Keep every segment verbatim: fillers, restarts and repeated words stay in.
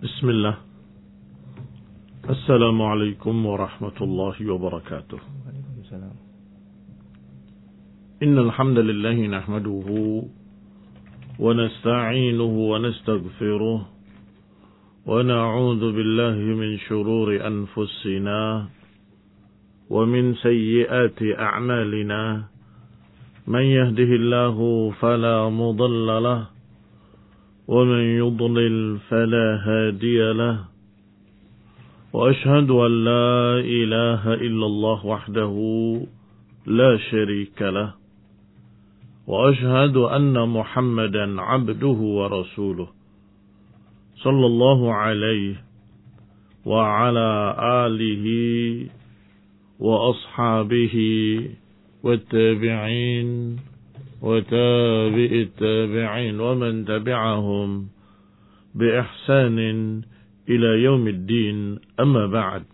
بسم الله. السلام عليكم ورحمة الله وبركاته. إن الحمد لله نحمده ونستعينه ونستغفره ونعوذ بالله من شرور أنفسنا ومن سيئات أعمالنا من يهده الله فلا مضل له ومن يضلل فلا هادي له وأشهد أن لا إله إلا الله وحده لا شريك له وأشهد أن محمدا عبده ورسوله صلى الله عليه وعلى آله وأصحابه والتابعين وتابع التابعين ومن تبعهم بإحسان إلى يوم الدين. أما بعد.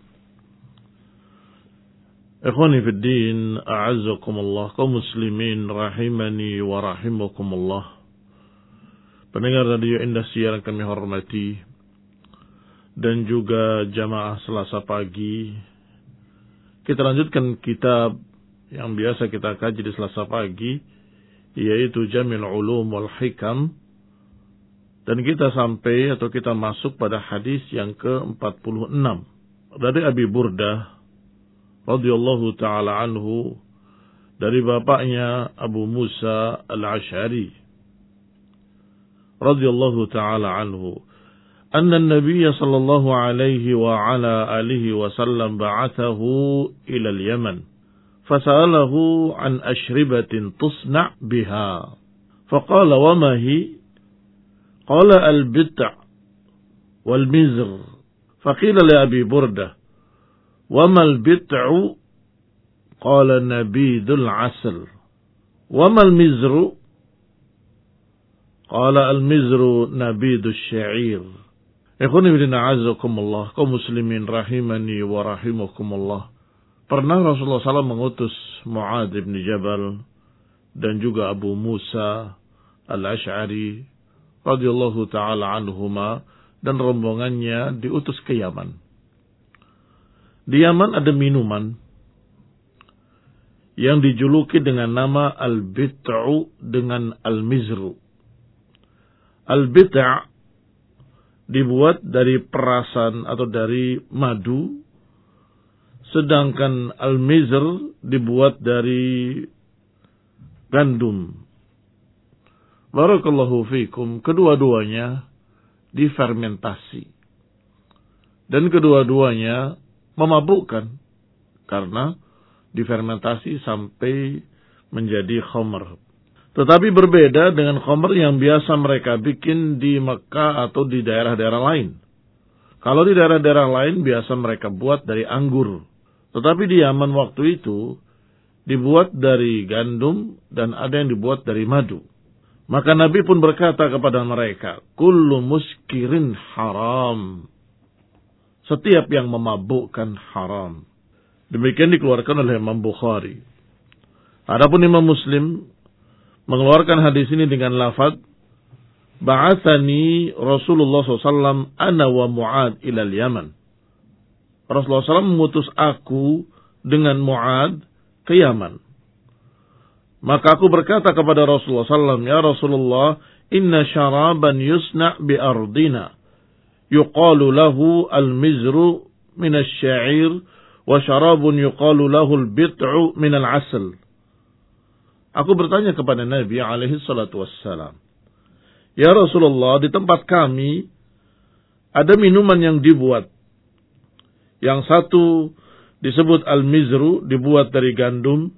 Ikhwani fi din, a'azzakumullah, kaum muslimin rahimani wa rahimakumullah. Pendengar radio Indah Siar kami hormati, dan juga jamaah Selasa pagi. Kita lanjutkan kitab yang biasa kita kaji di Selasa pagi, yaitu Jamil Ulum wal Hikam. Dan kita sampai atau kita masuk pada hadis yang ke empat puluh enam dari Abi Burdah radhiyallahu taala anhu, dari bapaknya Abu Musa al-Ash'ari radhiyallahu taala anhu, anna an-nabiy sallallahu alaihi wa ala alihi wa sallam ba'athahu ila al-Yaman fasa'alahu an ashribatin tusna' biha faqala wa ma hi qala al-bit' wal mizr faqila li Abi Burdah وَمَا الْبِتْعُ قَالَ نَبِيذُ الْعَسَلِ وَمَا الْمِزْرُ قَالَ الْمِزْرُ نَبِيذُ الشَّعِيرِ. Ikhwani fillah a'azzakumullah, kaum muslimin rahimani wa rahimakumullah. Pernah Rasulullah shallallahu alaihi wasallam mengutus Mu'adz bin Jabal dan juga Abu Musa al-Ash'ari radhiyallahu ta'ala anhuma dan rombongannya diutus ke Yaman. Di Yaman ada minuman yang dijuluki dengan nama al-bit'u dengan al-mizru. Al-bit' dibuat dari perasan atau dari madu, sedangkan al-mizr dibuat dari gandum. Barakallahu fikum, kedua-duanya difermentasi. Dan kedua-duanya memabukkan karena difermentasi sampai menjadi khamr. Tetapi berbeda dengan khamr yang biasa mereka bikin di Mekah atau di daerah-daerah lain. Kalau di daerah-daerah lain biasa mereka buat dari anggur. Tetapi di Yaman waktu itu dibuat dari gandum dan ada yang dibuat dari madu. Maka Nabi pun berkata kepada mereka, kullu muskirin haram. Setiap yang memabukkan haram. Demikian dikeluarkan oleh Imam Bukhari. Adapun Imam Muslim mengeluarkan hadis ini dengan lafaz, Ba'athani Rasulullah shallallahu alaihi wasallam ana wa Mu'adz ilal Yaman. Rasulullah shallallahu alaihi wasallam mengutus aku dengan Mu'adz ke Yaman. Maka aku berkata kepada Rasulullah shallallahu alaihi wasallam, ya Rasulullah, inna syaraban yusna' bi ardina. Yuqalu lahu al-mizru min asy-sya'ir wa syarabun yuqalu lahu al-bit'u min al-'asal. Aku bertanya kepada Nabi alaihi salatu wassalam, ya Rasulullah, di tempat kami ada minuman yang dibuat. Yang satu disebut al-mizru, dibuat dari gandum,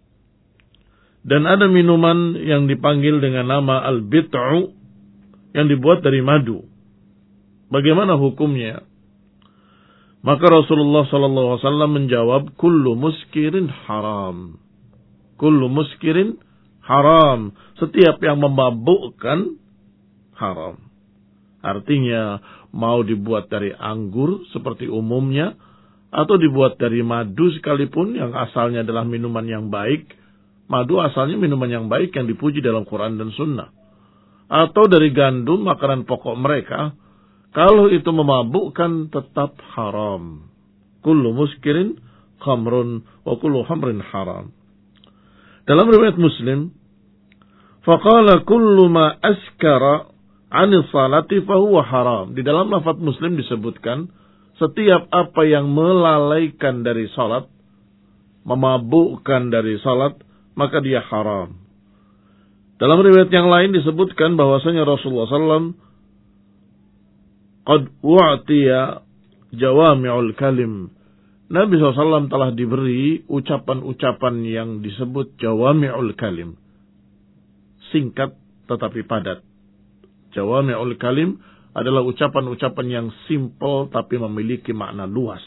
dan ada minuman yang dipanggil dengan nama al-bit'u yang dibuat dari madu. Bagaimana hukumnya? Maka Rasulullah sallallahu alaihi wasallam menjawab, kullu muskirin haram. Kullu muskirin haram. Setiap yang memabukkan haram. Artinya mau dibuat dari anggur seperti umumnya atau dibuat dari madu sekalipun yang asalnya adalah minuman yang baik. Madu asalnya minuman yang baik yang dipuji dalam Quran dan Sunnah. Atau dari gandum, makanan pokok mereka, Kalau itu memabukkan tetap haram. Kullu muskirin khamrun wa kullu khamrin haram. Dalam riwayat Muslim, faqala kullu ma askara 'ani salati fahuwa haram. Di dalam lafaz Muslim disebutkan setiap apa yang melalaikan dari salat, memabukkan dari salat, maka dia haram. Dalam riwayat yang lain disebutkan bahwasanya Rasulullah sallallahu alaihi wasallam qad u'tiya jawami'ul kalim. Nabi shallallahu alaihi wasallam telah diberi ucapan-ucapan yang disebut jawami'ul kalim. Singkat tetapi padat. Jawami'ul kalim adalah ucapan-ucapan yang simple tapi memiliki makna luas.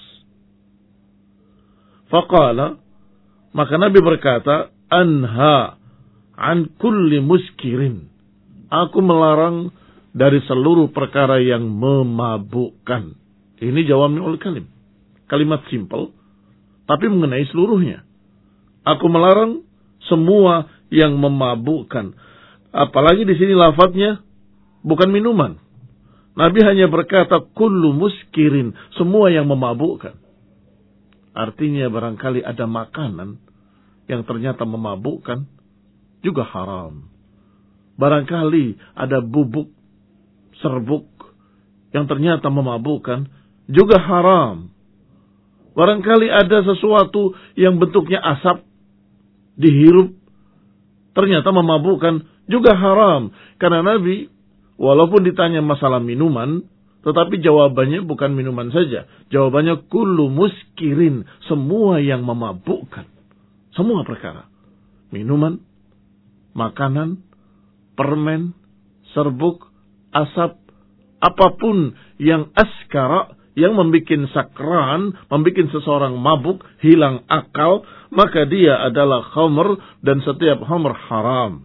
Faqala, maka Nabi berkata, anha an kulli muskirin. Aku melarang dari seluruh perkara yang memabukkan. Ini jawami'ul kalim. Kalimat simple, tapi mengenai seluruhnya. Aku melarang semua yang memabukkan. Apalagi di sini lafadznya bukan minuman. Nabi hanya berkata kullu muskirin, semua yang memabukkan. Artinya barangkali ada makanan yang ternyata memabukkan juga haram. Barangkali ada bubuk, serbuk yang ternyata memabukkan juga haram. Barangkali ada sesuatu yang bentuknya asap, dihirup, ternyata memabukkan, juga haram. Karena Nabi, walaupun ditanya masalah minuman, tetapi jawabannya bukan minuman saja. Jawabannya kullu muskirin, semua yang memabukkan. Semua perkara. Minuman, makanan, permen, serbuk, asap, apapun yang askara, yang membuat sakran, membuat seseorang mabuk, hilang akal, maka dia adalah khamr dan setiap khamr haram.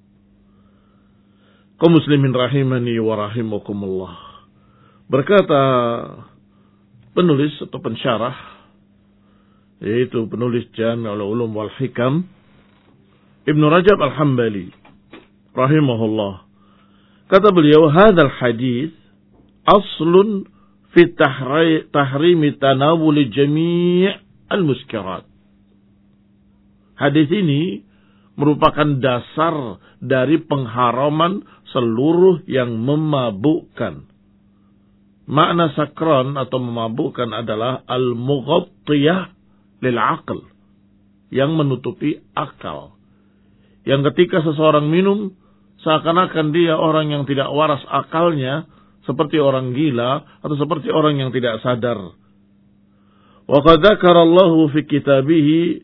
Kaum muslimin rahimani wa rahimakumullah. Berkata penulis atau pensyarah, yaitu penulis Jami'ul Ulum wal Hikam, Ibnu Rajab Al-Hambali rahimahullah. Kata beliau, hadzal hadis aslun fi tahrimi tanawuli jami' al-muskirat. Hadis ini merupakan dasar dari pengharaman seluruh yang memabukkan. Makna sakran atau memabukkan adalah al-mughattiyah lil aql, yang menutupi akal. Yang ketika seseorang minum, seakan-akan dia orang yang tidak waras akalnya, seperti orang gila atau seperti orang yang tidak sadar. Wa qad dzakara Allahu fi kitabih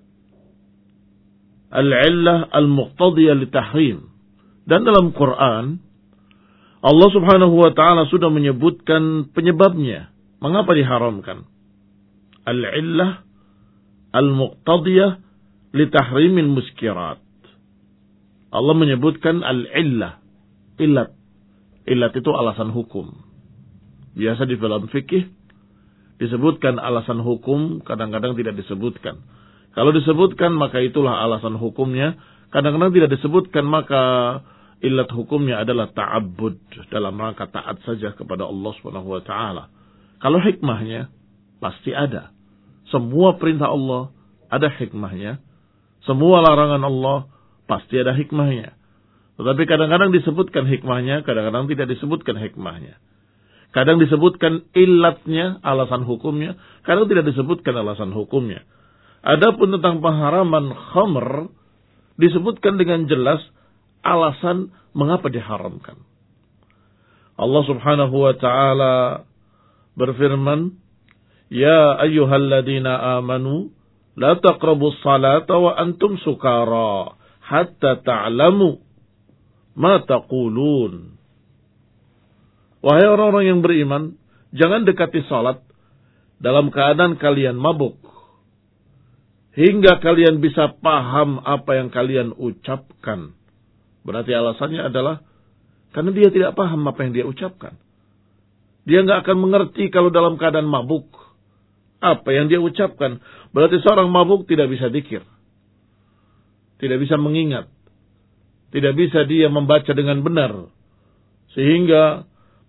al-'illah al-muqtadiyah litahrim. Dan dalam Quran, Allah Subhanahu wa taala sudah menyebutkan penyebabnya, mengapa diharamkan. Al-'illah al-muqtadiyah litahrimin muskirat. Allah menyebutkan al-'illah, illat. Illat itu alasan hukum. Biasa di dalam fikih disebutkan alasan hukum, kadang-kadang tidak disebutkan. Kalau disebutkan maka itulah alasan hukumnya. Kadang-kadang tidak disebutkan maka illat hukumnya adalah ta'abbud, dalam rangka taat saja kepada Allah Subhanahu wa taala. Kalau hikmahnya pasti ada. Semua perintah Allah ada hikmahnya. Semua larangan Allah pasti ada hikmahnya. Tetapi kadang-kadang disebutkan hikmahnya, kadang-kadang tidak disebutkan hikmahnya. Kadang disebutkan illatnya, alasan hukumnya, kadang tidak disebutkan alasan hukumnya. Adapun tentang pengharaman khamr, disebutkan dengan jelas alasan mengapa diharamkan. Allah Subhanahu wa taala berfirman, "Ya ayyuhalladzina amanu, la taqrabus salata wa antum sukara, hatta ta'lamu ma taqulun." Wahai orang-orang yang beriman, jangan dekati salat dalam keadaan kalian mabuk, hingga kalian bisa paham apa yang kalian ucapkan. Berarti alasannya adalah karena dia tidak paham apa yang dia ucapkan. Dia nggak akan mengerti kalau dalam keadaan mabuk apa yang dia ucapkan. Berarti seorang mabuk tidak bisa dzikir, tidak bisa mengingat, tidak bisa dia membaca dengan benar, sehingga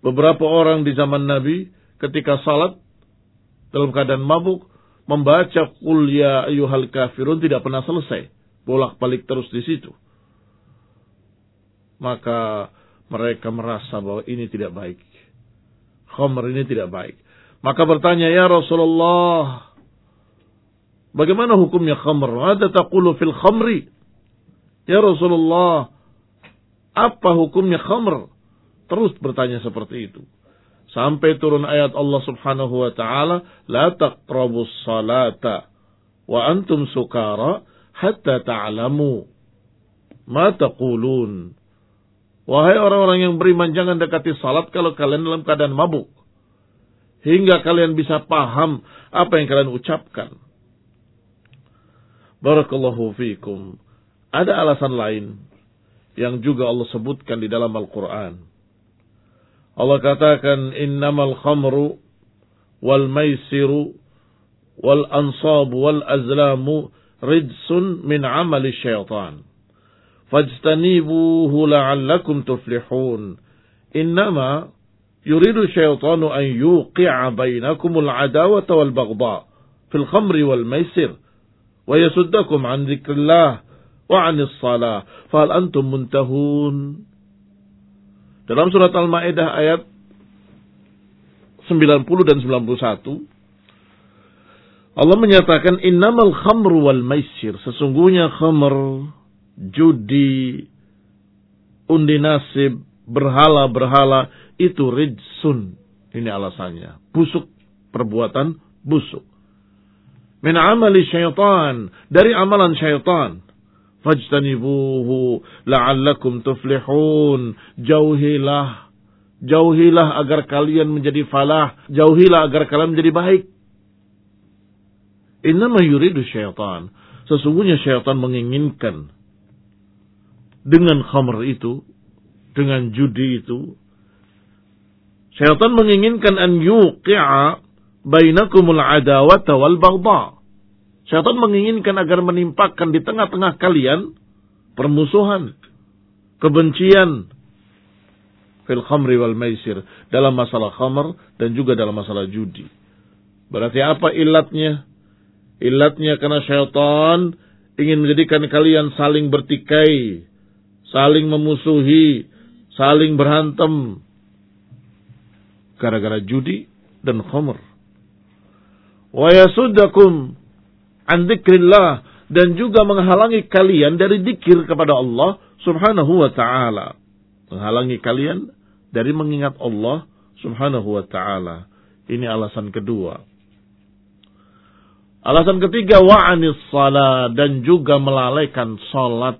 beberapa orang di zaman Nabi ketika salat dalam keadaan mabuk membaca qul ya ayyuhal kafirun tidak pernah selesai, bolak-balik terus di situ. Maka mereka merasa bahwa ini tidak baik. Khamr ini tidak baik. Maka bertanya, ya Rasulullah, bagaimana hukumnya khamr? Mada taqulu fil khamri? Ya Rasulullah, apa hukumnya khamr? Terus bertanya seperti itu. Sampai turun ayat Allah subhanahu wa ta'ala, la taqrabus salata wa antum sukara hatta ta'lamu ma taqulun. Wahai orang-orang yang beriman, jangan dekati salat kalau kalian dalam keadaan mabuk, hingga kalian bisa paham apa yang kalian ucapkan. Barakallahu fiikum. Ada alasan lain yang juga Allah sebutkan di dalam Al-Quran. Allah katakan, innamal khamru wal maisiru wal ansabu wal azlamu rijsun min amali syaitan. Fajtanibuhu la'allakum tuflihun. Innama yuridu syaitanu an yuqi'a bainakumul adawata wal baghdha fil khamri wal maisir wa yasuddakum an dzikrillah wa 'anis shalah. Fahal antum muntahun? Dalam surat Al-Maidah ayat sembilan puluh dan sembilan puluh satu, Allah menyatakan innamal khamru wal maisir, sesungguhnya khamr, judi, undi nasib, berhala-berhala itu rijsun. Ini alasannya, busuk, perbuatan busuk. Min amali syaitan, dari amalan syaitan. Fajtanibuhu la'allakum tuflihun. Jauhilah, jauhilah agar kalian menjadi falah, jauhilah agar kalian menjadi baik. Innama yuridu syaitan, sesungguhnya syaitan menginginkan dengan khamr itu, dengan judi itu, syaitan menginginkan an yuqi'a bainakumul adawata wal baghdha. Syaitan menginginkan agar menimpakan di tengah-tengah kalian permusuhan, kebencian fil khamri wal maisir, dalam masalah khamr dan juga dalam masalah judi. Berarti apa ilatnya? Ilatnya karena syaitan ingin menjadikan kalian saling bertikai, saling memusuhi, saling berhantam gara-gara judi dan khamr. Wa yasuddakum an dzikrillah, dan juga menghalangi kalian dari zikir kepada Allah subhanahu wa ta'ala. Menghalangi kalian dari mengingat Allah subhanahu wa ta'ala. Ini alasan kedua. Alasan ketiga, wa'anis salat, dan juga melalaikan salat.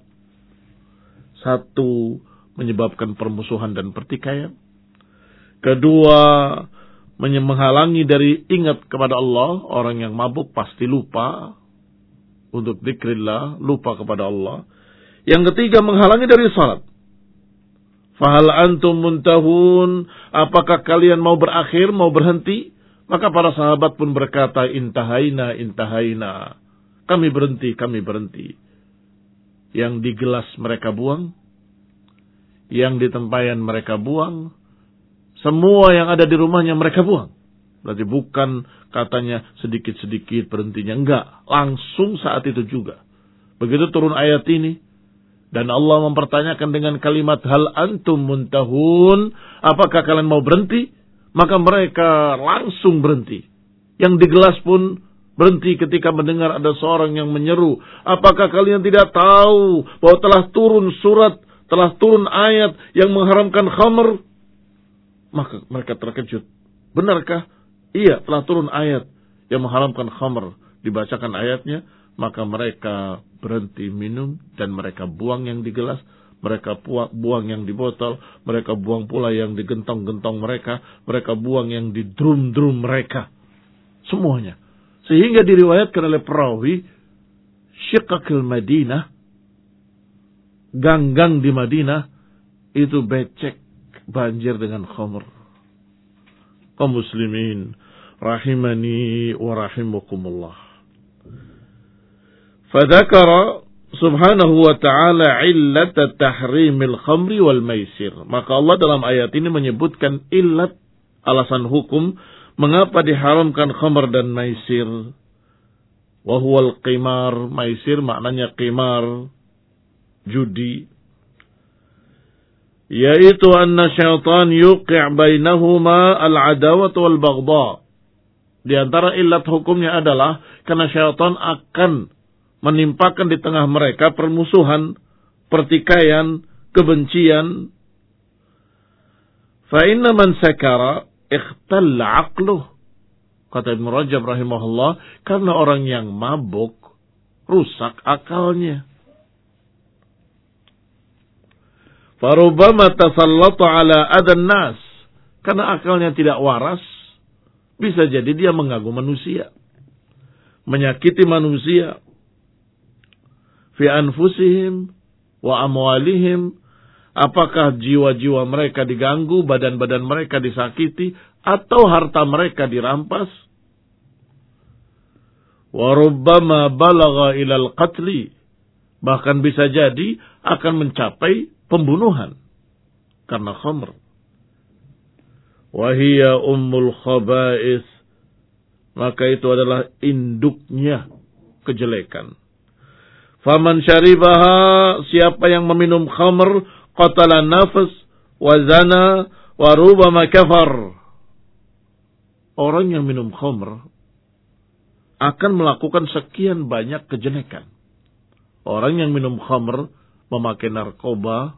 Satu, menyebabkan permusuhan dan pertikaian. Kedua, menghalangi dari ingat kepada Allah. Orang yang mabuk pasti lupa untuk dzikrillah, lupa kepada Allah. Yang ketiga, menghalangi dari salat. Fahal antum muntahun, apakah kalian mau berakhir, mau berhenti? Maka para sahabat pun berkata, intahaina, intahaina. Kami berhenti, kami berhenti. Yang di gelas mereka buang, yang di tempayan mereka buang, semua yang ada di rumahnya mereka buang. Berarti bukan katanya sedikit-sedikit berhentinya. Enggak. Langsung saat itu juga. Begitu turun ayat ini. Dan Allah mempertanyakan dengan kalimat hal antum muntahun. Apakah kalian mau berhenti? Maka mereka langsung berhenti. Yang di gelas pun berhenti ketika mendengar ada seorang yang menyeru. Apakah kalian tidak tahu bahwa telah turun surat, telah turun ayat yang mengharamkan khamr? Maka mereka terkejut. Benarkah? Iya, telah turun ayat yang mengharamkan khamr. Dibacakan ayatnya, maka mereka berhenti minum dan mereka buang yang di gelas, mereka buang yang di botol, mereka buang pula yang di gentong-gentong mereka, mereka buang yang di drum-drum mereka. Semuanya. Sehingga diriwayatkan oleh perawi, Syiqaqil Madinah, gang-gang di Madinah, itu becek banjir dengan khamr. Kaum muslimin rahimani wa rahimakumullah. Fadzakara subhanahu wa ta'ala illat tahrimil khamri wal maisir. Maka Allah dalam ayat ini menyebutkan illat, alasan hukum mengapa diharamkan khamr dan maisir. Wa huwal qimar, maisir maknanya qimar, judi. Yaitu anna syaitan yuqi' bainahuma al-adawat wal baghdha. Di antara illat hukumnya adalah karena syaitan akan menimpakan di tengah mereka permusuhan, pertikaian, kebencian. Fa inna man sakara ikhtalla aqluh. Kata Ibnu Rajab rahimahullah, karena orang yang mabuk rusak akalnya. Farubama tasallata ala adan nas, karena akalnya tidak waras, bisa jadi dia mengganggu manusia, menyakiti manusia. Fi anfusihim wa amwalihim, apakah jiwa-jiwa mereka diganggu, badan-badan mereka disakiti, atau harta mereka dirampas. Wa rubbama balagha ilal qatli, bahkan bisa jadi akan mencapai pembunuhan karena khamr. Wa hiya ummul khaba'is, maka itu adalah induknya kejelekan. Faman syaribaha, siapa yang meminum khamr, qatala nafs wa zana wa rubama kafar. Orang yang minum khamr akan melakukan sekian banyak kejelekan. Orang yang minum khamr, memakai narkoba,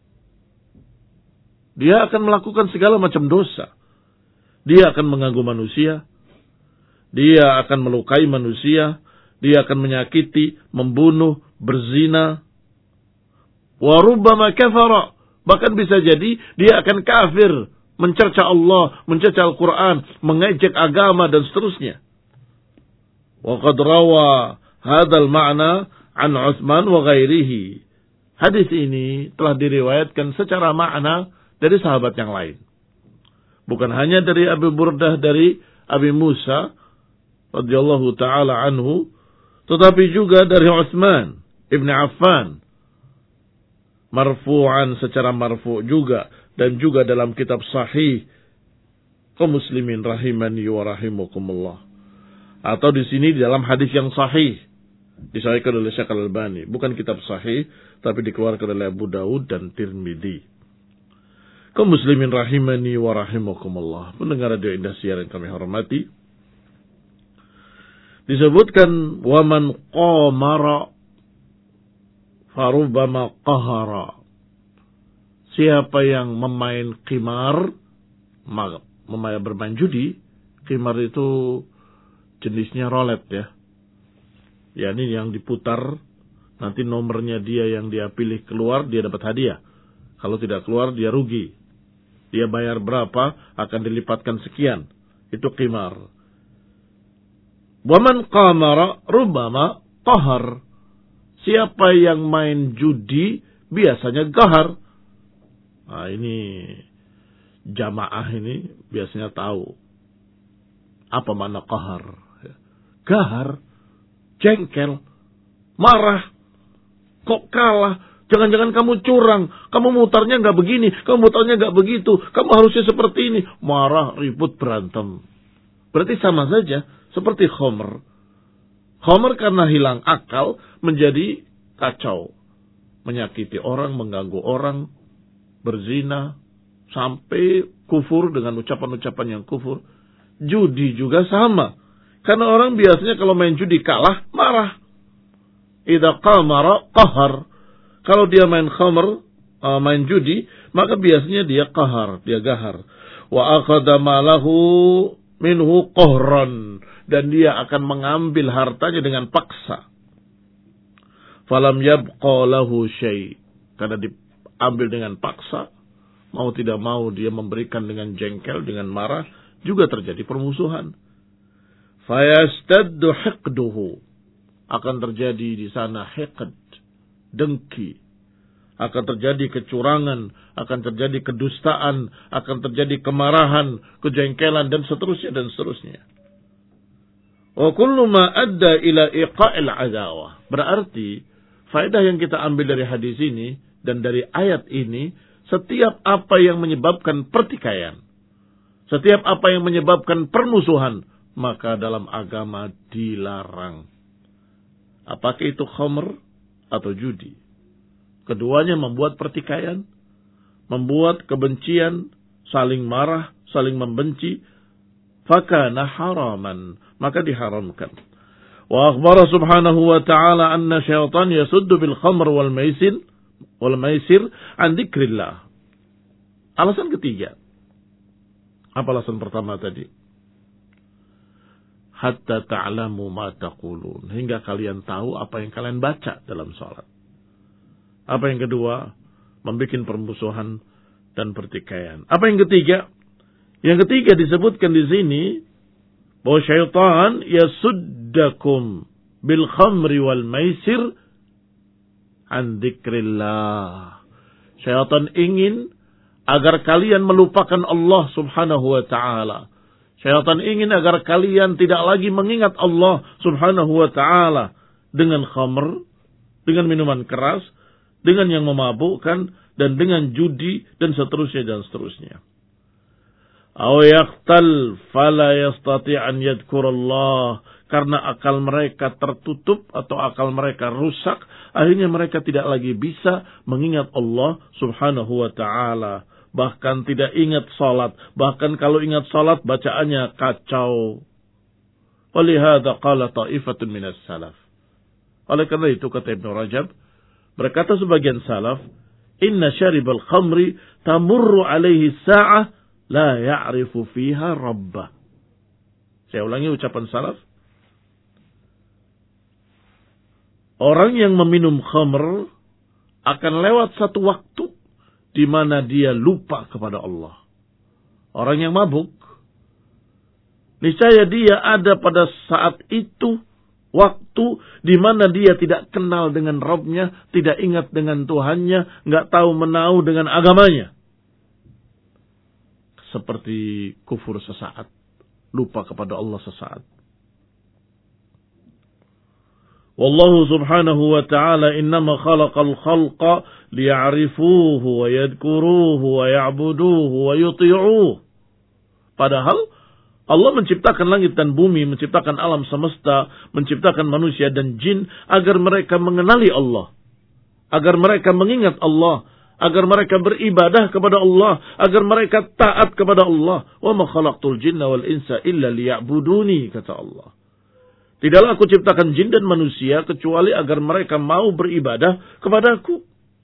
dia akan melakukan segala macam dosa. Dia akan mengganggu manusia, dia akan melukai manusia, dia akan menyakiti, membunuh, berzina. Wa rubbama kafara, bahkan bisa jadi dia akan kafir, mencerca Allah, mencerca Al-Quran, mengejek agama dan seterusnya. Wa qad rawa hadzal ma'na an Utsman wa ghairihi. Hadis ini telah diriwayatkan secara makna dari sahabat yang lain. Bukan hanya dari Abu Burdah, dari Abi Musa radhiyallahu taala anhu, tetapi juga dari Utsman Ibn Affan, marfu'an, secara marfu' juga, dan juga dalam kitab sahih kaum muslimin rahimani wa rahimakumullah. Atau di sini di dalam hadis yang sahih disahihkan oleh Syekh Al-Albani, bukan kitab sahih tapi dikeluarkan oleh Abu Daud dan Tirmidzi. Kaum muslimin rahimani wa rahimakumullah, pendengar radio Indah Siar yang kami hormati, disebutkan waman qamara farubama qahara. Siapa yang memain qimar, memain bermain judi. Qimar itu jenisnya roulette ya. Ya, ini yang diputar, nanti nomornya dia yang dia pilih keluar, dia dapat hadiah. Kalau tidak keluar, dia rugi. Dia bayar berapa, akan dilipatkan sekian. Itu qimar. Waman qamara rubama qahar. Siapa yang main judi, biasanya gahar. Nah, ini jamaah ini biasanya tahu apa makna qahar. Gahar, jengkel, marah, kok kalah, jangan-jangan kamu curang, kamu mutarnya nggak begini, kamu mutarnya nggak begitu, kamu harusnya seperti ini, marah, ribut, berantem. Berarti sama saja seperti khamr. Khamr karena hilang akal menjadi kacau, menyakiti orang, mengganggu orang, berzina, sampai kufur dengan ucapan-ucapan yang kufur. Judi juga sama. Karena orang biasanya kalau main judi kalah, marah. Idza qamara qahar. Kalau dia main khamr, uh, main judi, maka biasanya dia qahar, dia gahar. Wa akhadha malahu minhu qahran, dan dia akan mengambil hartanya dengan paksa. Falam yabqa lahu syai', karena diambil dengan paksa, mau tidak mau dia memberikan dengan jengkel, dengan marah, juga terjadi permusuhan. Fayastaddu hiqduhu, akan terjadi di sana hiqd, dengki, akan terjadi kecurangan, akan terjadi kedustaan, akan terjadi kemarahan, kejengkelan, dan seterusnya dan seterusnya. Wa kullu ma adda ila iqa'il adawah, berarti faedah yang kita ambil dari hadis ini dan dari ayat ini, setiap apa yang menyebabkan pertikaian, setiap apa yang menyebabkan permusuhan, maka dalam agama dilarang. Apakah itu khamr atau judi? Keduanya membuat pertikaian, membuat kebencian, saling marah, saling membenci, fakana haraman, maka diharamkan. Wa akhbara subhanahu wa ta'ala anna syaitan yasuddu bil khamr wal maisir wal maisir an dzikrillah. Alasan ketiga. Apa alasan pertama tadi? Hatta ta'lamu ma taqulun, hingga kalian tahu apa yang kalian baca dalam salat. Apa yang kedua? Membikin permusuhan dan pertikaian. Apa yang ketiga? Yang ketiga disebutkan di sini bahwa syaitan yasuddakum bil khamri wal maisir an dzikrillah. Syaitan ingin agar kalian melupakan Allah Subhanahu wa taala. Syaitan ingin agar kalian tidak lagi mengingat Allah Subhanahu wa taala dengan khamr, dengan minuman keras, dengan yang memabukkan, dan dengan judi, dan seterusnya dan seterusnya. Aw yaqtal fala yastati' an yadhkurallah, karena akal mereka tertutup atau akal mereka rusak, akhirnya mereka tidak lagi bisa mengingat Allah Subhanahu wa taala. Bahkan tidak ingat salat, bahkan kalau ingat salat bacaannya kacau. Walihada qala ta'ifatun minas salaf. Oleh karena itu kata Ibnu Rajab, berkata sebagian salaf, inna syaribal khamri tamurru alaihi sa'ah la ya'rifu fiha rabbah. Saya ulangi ucapan salaf. Orang yang meminum khamr akan lewat satu waktu di mana dia lupa kepada Allah. Orang yang mabuk, niscaya dia ada pada saat itu waktu di mana dia tidak kenal dengan Rabb-nya, tidak ingat dengan Tuhannya, nggak tahu menau dengan agamanya. Seperti kufur sesaat, lupa kepada Allah sesaat. Wallahu subhanahu wa ta'ala innama khalaqal khalqa liya'rifuhu wa yadhkuruhu wa ya'buduhu wa yuti'uhu. Padahal Allah menciptakan langit dan bumi, menciptakan alam semesta, menciptakan manusia dan jin agar mereka mengenali Allah, agar mereka mengingat Allah, agar mereka beribadah kepada Allah, agar mereka taat kepada Allah. Wa ma khalaqtul jinna wal insa illa liya'buduni, kata Allah. Tidaklah aku ciptakan jin dan manusia kecuali agar mereka mau beribadah kepadaku.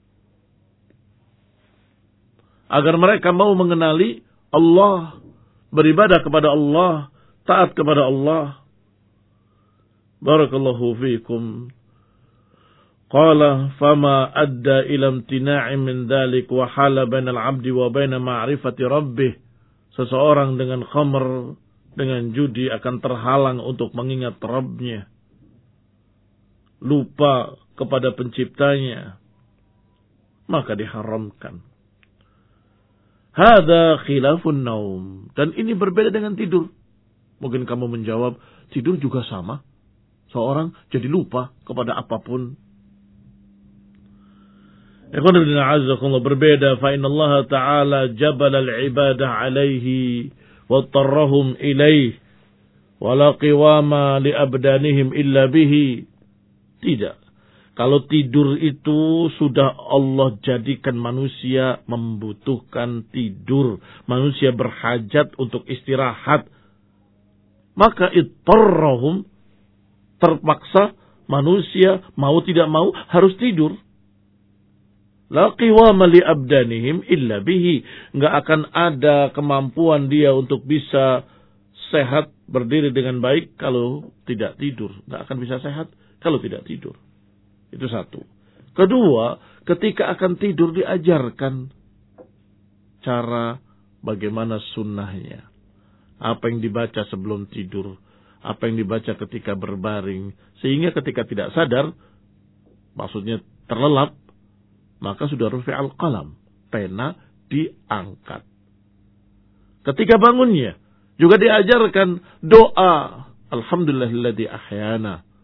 Agar mereka mau mengenali Allah, beribadah kepada Allah, taat kepada Allah. Barakallahu fiikum. Qala fama adda ila imtina'i min dhalik wa hala bainal 'abdi wa baina ma'rifati rabbih. Seseorang dengan khamr, dengan judi akan terhalang untuk mengingat Rabb-nya. Lupa kepada penciptanya. Maka diharamkan. Hada khilafun naum. Dan ini berbeda dengan tidur. Mungkin kamu menjawab, tidur juga sama. Seorang jadi lupa kepada apapun. Ikhwan ibn a'azzakumullah, berbeda. Fa inna Allah ta'ala jabal al-ibadah alaihi wattarrahum ilaih wala qiwama li abdanihim illa bihi. Tidak. Kalau tidur itu sudah Allah jadikan manusia membutuhkan tidur, manusia berhajat untuk istirahat, maka ittarrahum, terpaksa manusia mau tidak mau harus tidur. La qiwama li abdanihim illa bihi. Enggak akan ada kemampuan dia untuk bisa sehat, berdiri dengan baik kalau tidak tidur. Enggak akan bisa sehat kalau tidak tidur. Itu satu. Kedua, ketika akan tidur diajarkan cara bagaimana sunnahnya. Apa yang dibaca sebelum tidur. Apa yang dibaca ketika berbaring. Sehingga ketika tidak sadar, maksudnya terlelap, maka sudah rufi'al qalam, pena diangkat. Ketika bangunnya juga diajarkan doa, alhamdulillahilladzi ahyana,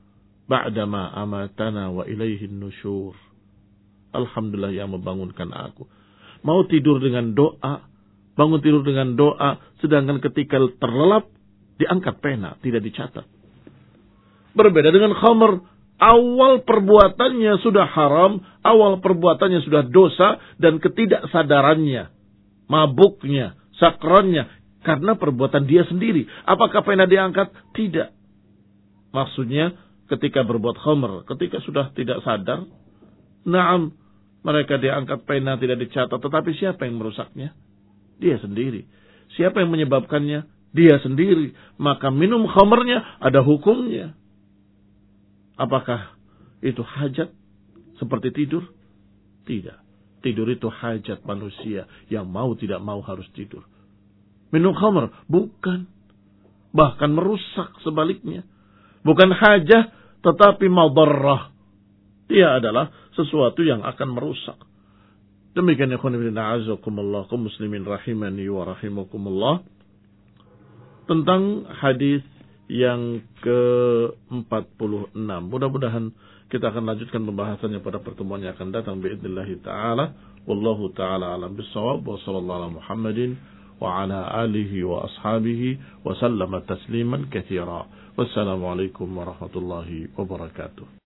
ba'dama amatana wa ilaihin nusyur. Alhamdulillah yang membangunkan aku. Mau tidur dengan doa, bangun tidur dengan doa, sedangkan ketika terlelap, diangkat pena, tidak dicatat. Berbeda dengan khamr, awal perbuatannya sudah haram, awal perbuatannya sudah dosa, dan ketidaksadarannya, mabuknya, sakrannya, karena perbuatan dia sendiri. Apakah pena diangkat? Tidak. Maksudnya, ketika berbuat khamr, ketika sudah tidak sadar, na'am, mereka diangkat pena, tidak dicatat. Tetapi siapa yang merusaknya? Dia sendiri. Siapa yang menyebabkannya? Dia sendiri. Maka minum khamrnya ada hukumnya. Apakah itu hajat seperti tidur? Tidak. Tidur itu hajat manusia yang mau tidak mau harus tidur. Minum khamr? Bukan. Bahkan merusak sebaliknya. Bukan hajah tetapi madarrah. Dia adalah sesuatu yang akan merusak. Demikian ikhwan fillah a'azzakumullah kaum muslimin rahimani wa rahimakumullah. Tentang hadis yang ke empat puluh enam. Mudah-mudahan kita akan lanjutkan pembahasannya pada pertemuan yang akan datang biidznillah taala. Wallahu taala alam bissawab wa sallallahu ala Muhammadin wa ala alihi wa ashabihi wa sallama tasliman katsira. Wassalamu alaikum warahmatullahi wabarakatuh.